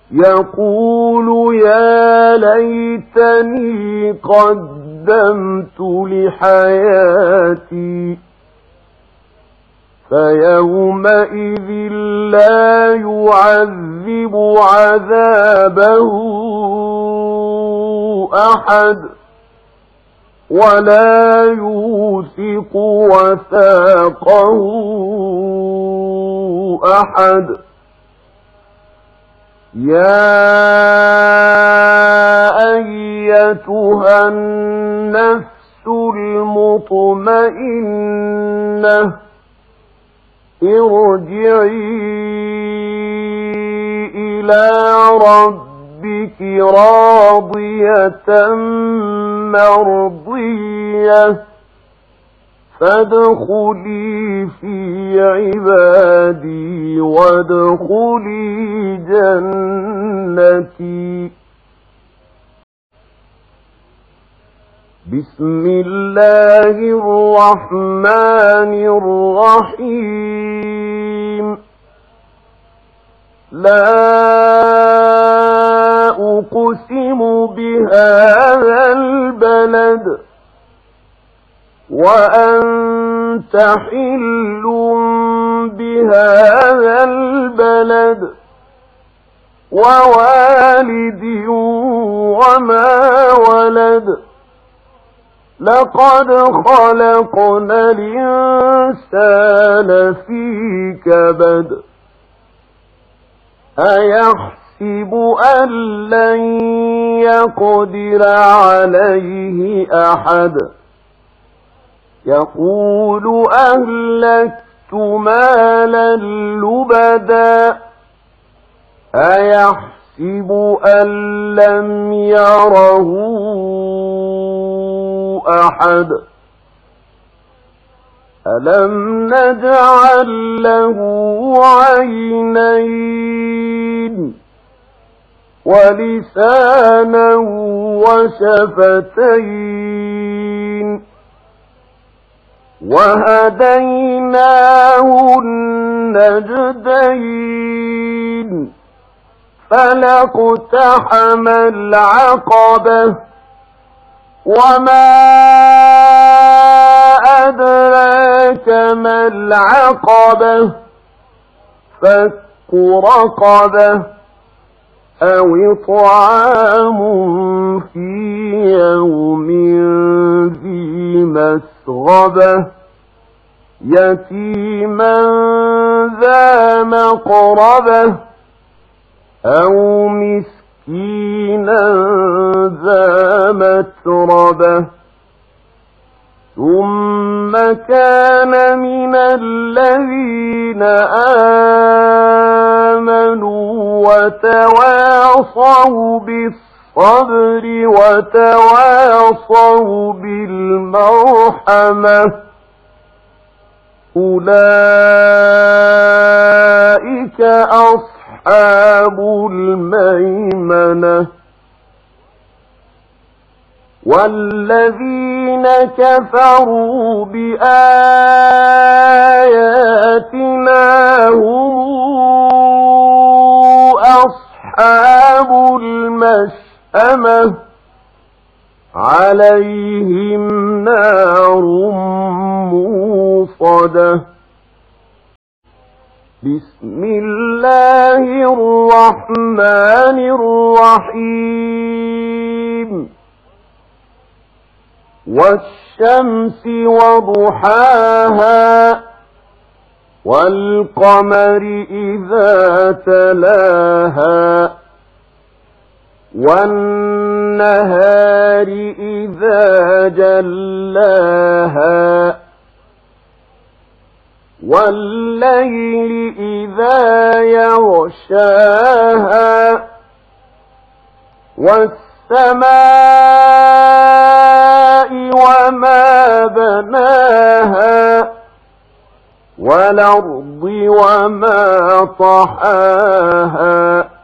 يقول يا ليتني قدمت لحياتي فيومئذ لا يعذب عذابه أحد ولا يوثق وثاقه أحد. يا أيتها النفس المطمئنة ارجعي إلى ربك راضية مرضية فادخلي في عبادي وادخلي جنتي. بسم الله الرحمن الرحيم. لا أقسم بهذا البلد وأنت حل بهذا البلد ووالد وما ولد لقد خلقنا الإنسان في كبد أيحسب أن لن يقدر عليه أحد يقول أهلكت مالا لبدا أيحسب أن لم يره أحد ألم نجعل له عينين ولسانا وشفتين وهديناه النجدين فلاقتحم العقبة وما أدراك ما العقبة فك رقبة أو إطعام في يوم ذي مسغبة يتيما ذا مقربة أو مسكينا ذا متربة ثم كان من الذين آمنوا وتواصوا بالصبر وتواصوا بالمرحمة أولئك أصحاب الميمنة. والذين كفروا بآياتنا هم أصحاب المشأمة عليهم نار موصدة. بسم الله الرحمن الرحيم. والشمس وضحاها والقمر إذا تلاها والنهار إذا جلاها والليل إذا يغشاها والسماء وما بناها والأرض وما طحاها